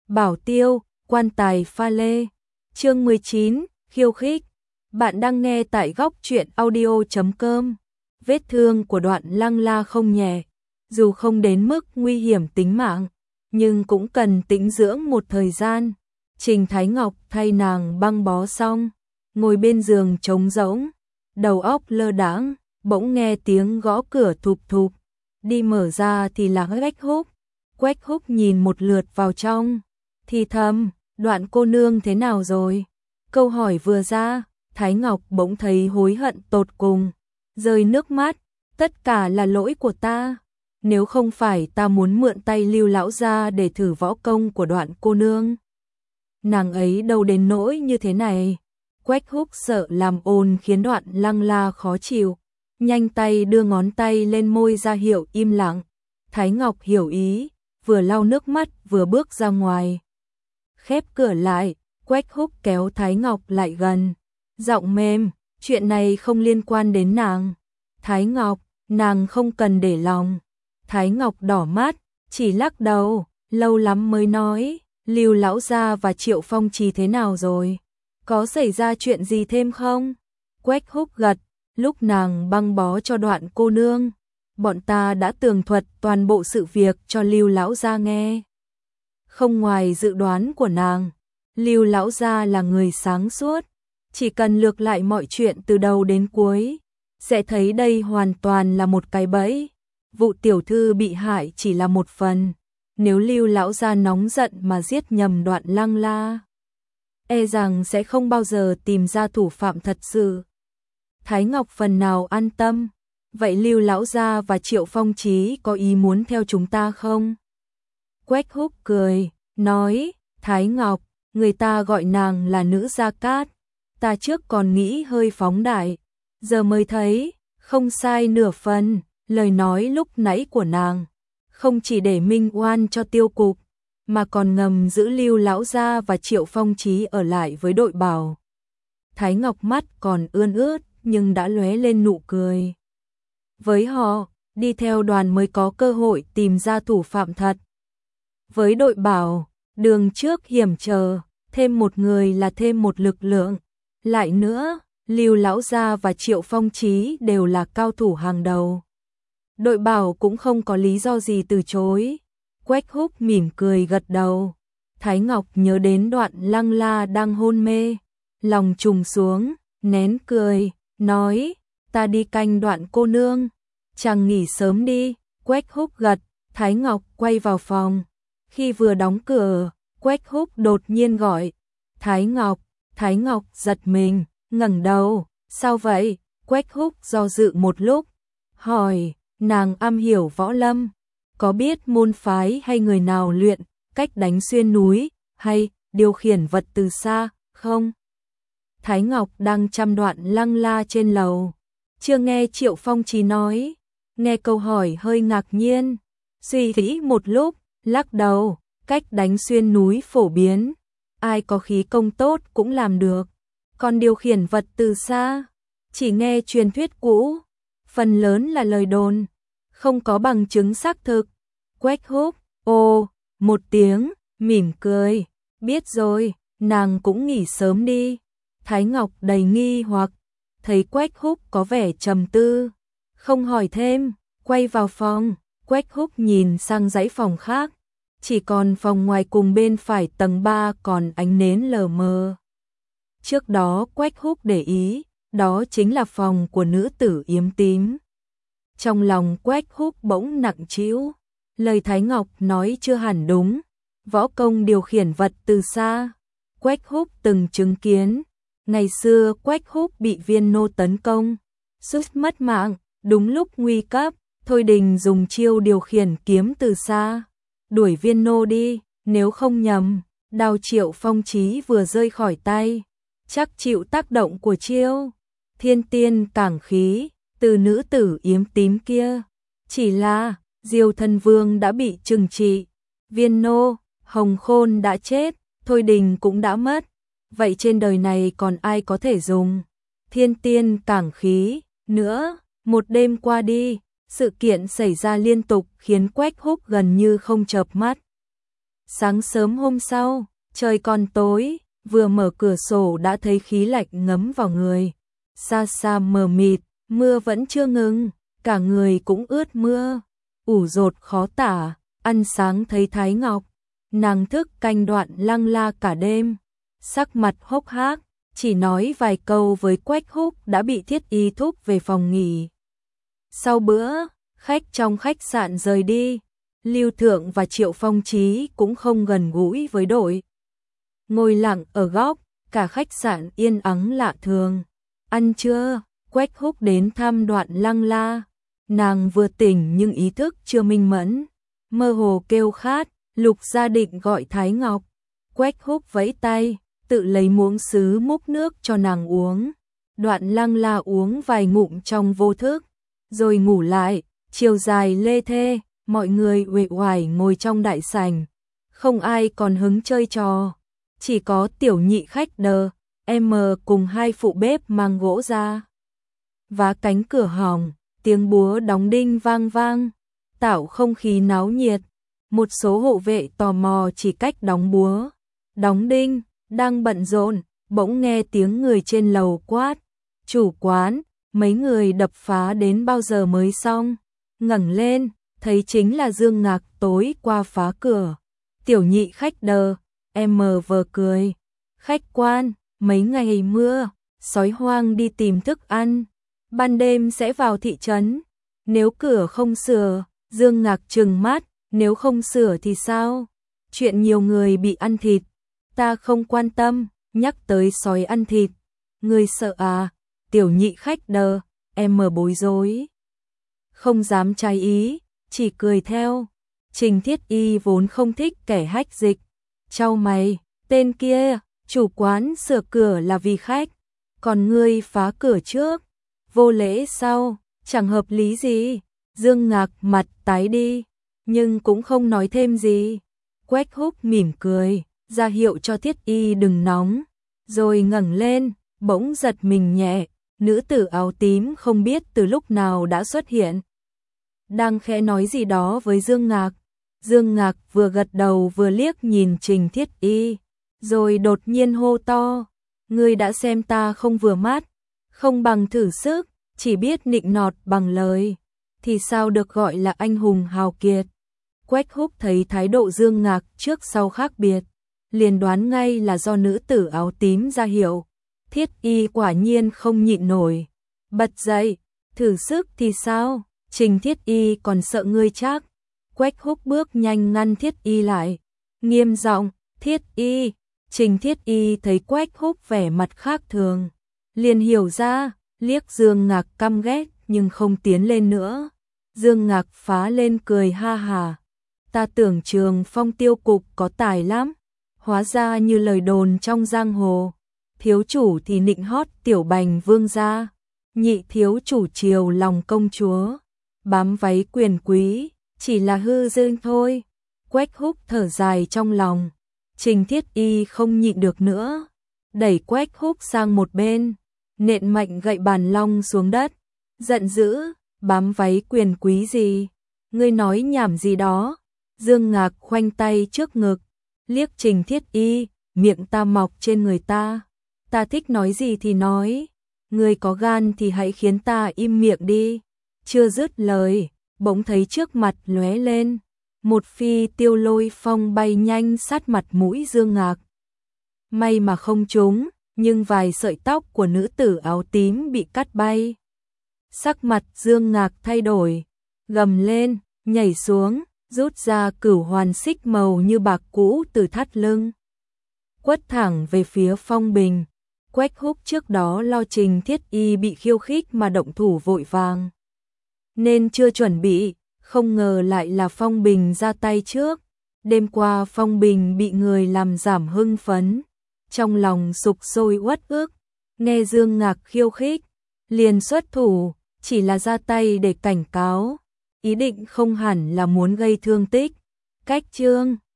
Bảo tiêu, quan tài pha lê. Chương 19, khiêu khích. Bạn đang nghe tại góc truyện audio.com. Vết thương của Đoạn Lăng La không nhẹ, dù không đến mức nguy hiểm tính mạng, nhưng cũng cần tĩnh dưỡng một thời gian. Trình Thái Ngọc thay nàng băng bó xong, ngồi bên giường trống rỗng, đầu óc lơ đãng, bỗng nghe tiếng gõ cửa thụp thụp. Đi mở ra thì là Quách Húc. Quách Húc nhìn một lượt vào trong, thì thầm, Đoạn cô nương thế nào rồi? Câu hỏi vừa ra, Thái Ngọc bỗng thấy hối hận tột cùng, rơi nước mắt, tất cả là lỗi của ta. Nếu không phải ta muốn mượn tay Lưu lão gia để thử võ công của Đoạn cô nương, nàng ấy đâu đến nỗi như thế này. Quách Húc sợ làm ồn khiến Đoạn Lăng La khó chịu, nhanh tay đưa ngón tay lên môi ra hiệu im lặng. Thái Ngọc hiểu ý, vừa lau nước mắt vừa bước ra ngoài. Khép cửa lại, Quách Húc kéo Thái Ngọc lại gần, giọng mềm, chuyện này không liên quan đến nàng. Thái Ngọc, nàng không cần để lòng. Thái Ngọc đỏ mắt, chỉ lắc đầu, lâu lắm mới nói, Lưu lão gia và Triệu Phong Trì thế nào rồi? Có xảy ra chuyện gì thêm không? Quách Húc gật, lúc nàng băng bó cho Đoạn cô nương, bọn ta đã tường thuật toàn bộ sự việc cho Lưu lão gia nghe. Không ngoài dự đoán của nàng, Lưu lão gia là người sáng suốt, chỉ cần lược lại mọi chuyện từ đầu đến cuối, sẽ thấy đây hoàn toàn là một cái bẫy. Vụ tiểu thư bị hại chỉ là một phần, nếu Lưu lão gia nóng giận mà giết nhầm Đoạn Lăng La, e rằng sẽ không bao giờ tìm ra thủ phạm thật sự. Thái Ngọc phần nào an tâm. Vậy Lưu lão gia và Triệu Phong Chí có ý muốn theo chúng ta không? Quách Húc cười, nói, Thái Ngọc, người ta gọi nàng là nữ Gia Cát, ta trước còn nghĩ hơi phóng đại, giờ mới thấy, không sai nửa phần. Lời nói lúc nãy của nàng, không chỉ để minh oan cho Tiêu cục, mà còn ngầm giữ Lưu lão gia và Triệu Phong Chí ở lại với đội Bảo. Thái Ngọc mắt còn ươn ướt, nhưng đã lóe lên nụ cười. Với họ, đi theo đoàn mới có cơ hội tìm ra thủ phạm thật. Với đội Bảo, đường trước hiểm trở, thêm một người là thêm một lực lượng. Lại nữa, Lưu lão gia và Triệu Phong Chí đều là cao thủ hàng đầu. Đội Bảo cũng không có lý do gì từ chối. Quách Húc mỉm cười gật đầu. Thái Ngọc nhớ đến Đoạn Lăng La đang hôn mê, lòng trùng xuống, nén cười, nói, ta đi canh Đoạn cô nương, chàng nghỉ sớm đi. Quách Húc gật, Thái Ngọc quay vào phòng. Khi vừa đóng cửa, Quách Húc đột nhiên gọi, Thái Ngọc. Thái Ngọc giật mình, ngẩng đầu, sao vậy? Quách Húc do dự một lúc, hỏi, nàng am hiểu võ lâm, có biết môn phái hay người nào luyện cách đánh xuyên núi hay điều khiển vật từ xa không? Thái Ngọc đang chăm Đoạn Lăng La trên lầu, chưa nghe Triệu Phong Chí nói, nghe câu hỏi hơi ngạc nhiên, suy nghĩ một lúc, lắc đầu, cách đánh xuyên núi phổ biến, ai có khí công tốt cũng làm được, còn điều khiển vật từ xa, chỉ nghe truyền thuyết cũ, phần lớn là lời đồn, không có bằng chứng xác thực. Quách Húc, ồ, một tiếng, mỉm cười, biết rồi, nàng cũng nghỉ sớm đi. Thái Ngọc đầy nghi hoặc, thấy Quách Húc có vẻ trầm tư, không hỏi thêm, quay vào phòng. Quách Húc nhìn sang dãy phòng khác, chỉ còn phòng ngoài cùng bên phải tầng 3 còn ánh nến lờ mờ. Trước đó Quách Húc để ý, đó chính là phòng của nữ tử yếm tím. Trong lòng Quách Húc bỗng nặng trĩu, lời Thái Ngọc nói chưa hẳn đúng, võ công điều khiển vật từ xa, Quách Húc từng chứng kiến. Ngày xưa Quách Húc bị Viên Nô tấn công, suýt mất mạng, đúng lúc nguy cấp, Thôi Đình dùng chiêu điều khiển kiếm từ xa, đuổi Viên Nô đi, nếu không nhầm, đao Triệu Phong Chí vừa rơi khỏi tay, chắc chịu tác động của chiêu thiên tiên cảng khí từ nữ tử yếm tím kia. Chỉ là Diêu Thân Vương đã bị trừng trị, Viên Nô, Hồng Khôn đã chết, Thôi Đình cũng đã mất. Vậy trên đời này còn ai có thể dùng thiên tiên cảng khí nữa? Một đêm qua đi, sự kiện xảy ra liên tục khiến Quách Húc gần như không chợp mắt. Sáng sớm hôm sau, trời còn tối, vừa mở cửa sổ đã thấy khí lạnh ngấm vào người. Xa xa mờ mịt, mưa vẫn chưa ngừng, cả người cũng ướt mưa, ủ rột khó tả. Ăn sáng thấy Thái Ngọc, nàng thức canh Đoạn Lăng La cả đêm, sắc mặt hốc hác, chỉ nói vài câu với Quách Húc đã bị Thiết Y thúc về phòng nghỉ. Sau bữa, khách trong khách sạn rời đi, Lưu Thượng và Triệu Phong Chí cũng không gần gũi với đội. Ngồi lặng ở góc, cả khách sạn yên ắng lạ thường. Ăn trưa, Quách Húc đến thăm Đoạn Lăng La. Nàng vừa tỉnh nhưng ý thức chưa minh mẫn, mơ hồ kêu khát. Lục Gia Định gọi Thái Ngọc. Quách Húc vẫy tay, tự lấy muỗng sứ múc nước cho nàng uống. Đoạn Lăng La uống vài ngụm trong vô thức, rồi ngủ lại. Chiều dài lê thê, mọi người uể oải ngồi trong đại sảnh, không ai còn hứng chơi trò, chỉ có tiểu nhị khách đờ, em cùng hai phụ bếp mang gỗ ra. Vá cánh cửa hỏng, tiếng búa đóng đinh vang vang, tạo không khí náo nhiệt. Một số hộ vệ tò mò chỉ cách đóng búa, đóng đinh, đang bận rộn, bỗng nghe tiếng người trên lầu quát. Chủ quán, mấy người đập phá đến bao giờ mới xong? Ngẩng lên, thấy chính là Dương Ngạc tối qua phá cửa. Tiểu nhị khách đờ, em vờ cười. Khách quan, mấy ngày mưa, sói hoang đi tìm thức ăn, ban đêm sẽ vào thị trấn. Nếu cửa không sửa, Dương Ngạc trừng mắt, nếu không sửa thì sao? Chuyện nhiều người bị ăn thịt, ta không quan tâm, nhắc tới sói ăn thịt. Người sợ à? Tiểu nhị khách đờ, em bối rối. Không dám trái ý, chỉ cười theo. Trình Thiết Y vốn không thích kẻ hách dịch. Chau mày, tên kia, chủ quán sửa cửa là vì khách, còn ngươi phá cửa trước, vô lễ sau, chẳng hợp lý gì. Dương Ngạc mặt tái đi, nhưng cũng không nói thêm gì. Quách Húc mỉm cười, ra hiệu cho Thiết Y đừng nóng, rồi ngẩng lên, bỗng giật mình nhẹ. Nữ tử áo tím không biết từ lúc nào đã xuất hiện, đang khẽ nói gì đó với Dương Ngạc. Dương Ngạc vừa gật đầu vừa liếc nhìn Trình Thiết Y, rồi đột nhiên hô to, ngươi đã xem ta không vừa mắt, không bằng thử sức, chỉ biết nịnh nọt bằng lời, thì sao được gọi là anh hùng hào kiệt. Quách Húc thấy thái độ Dương Ngạc trước sau khác biệt, liền đoán ngay là do nữ tử áo tím ra hiệu. Thiết Y quả nhiên không nhịn nổi, bật dậy, thử sức thì sao? Trình Thiết Y còn sợ ngươi chắc. Quách Húc bước nhanh ngăn Thiết Y lại, nghiêm giọng, Thiết Y. Trình Thiết Y thấy Quách Húc vẻ mặt khác thường, liền hiểu ra, liếc Dương Ngạc căm ghét nhưng không tiến lên nữa. Dương Ngạc phá lên cười ha hà, ta tưởng Trường Phong tiêu cục có tài lắm, hóa ra như lời đồn trong giang hồ. Thiếu chủ thì nịnh hót tiểu bành vương gia, nhị thiếu chủ chiều lòng công chúa, bám váy quyền quý, chỉ là hư dương thôi. Quách Húc thở dài trong lòng. Trình Thiết Y không nhịn được nữa, đẩy Quách Húc sang một bên, nện mạnh gậy bàn long xuống đất, giận dữ, bám váy quyền quý gì? Ngươi nói nhảm gì đó? Dương Ngạc khoanh tay trước ngực, liếc Trình Thiết Y, miệng ta mọc trên người ta thích nói gì thì nói, ngươi có gan thì hãy khiến ta im miệng đi. Chưa dứt lời, bỗng thấy trước mặt lóe lên, một phi tiêu lôi phong bay nhanh sát mặt mũi Dương Ngạc. May mà không trúng, nhưng vài sợi tóc của nữ tử áo tím bị cắt bay. Sắc mặt Dương Ngạc thay đổi, gầm lên, nhảy xuống, rút ra cửu hoàn xích màu như bạc cũ từ thắt lưng, quất thẳng về phía Phong Bình. Quách Húc trước đó lo Trình Thiết Y bị khiêu khích mà động thủ vội vàng, nên chưa chuẩn bị, không ngờ lại là Phong Bình ra tay trước. Đêm qua Phong Bình bị người làm giảm hưng phấn, trong lòng sục sôi uất ức, nghe Dương Ngạc khiêu khích, liền xuất thủ, chỉ là ra tay để cảnh cáo, ý định không hẳn là muốn gây thương tích. Cách chương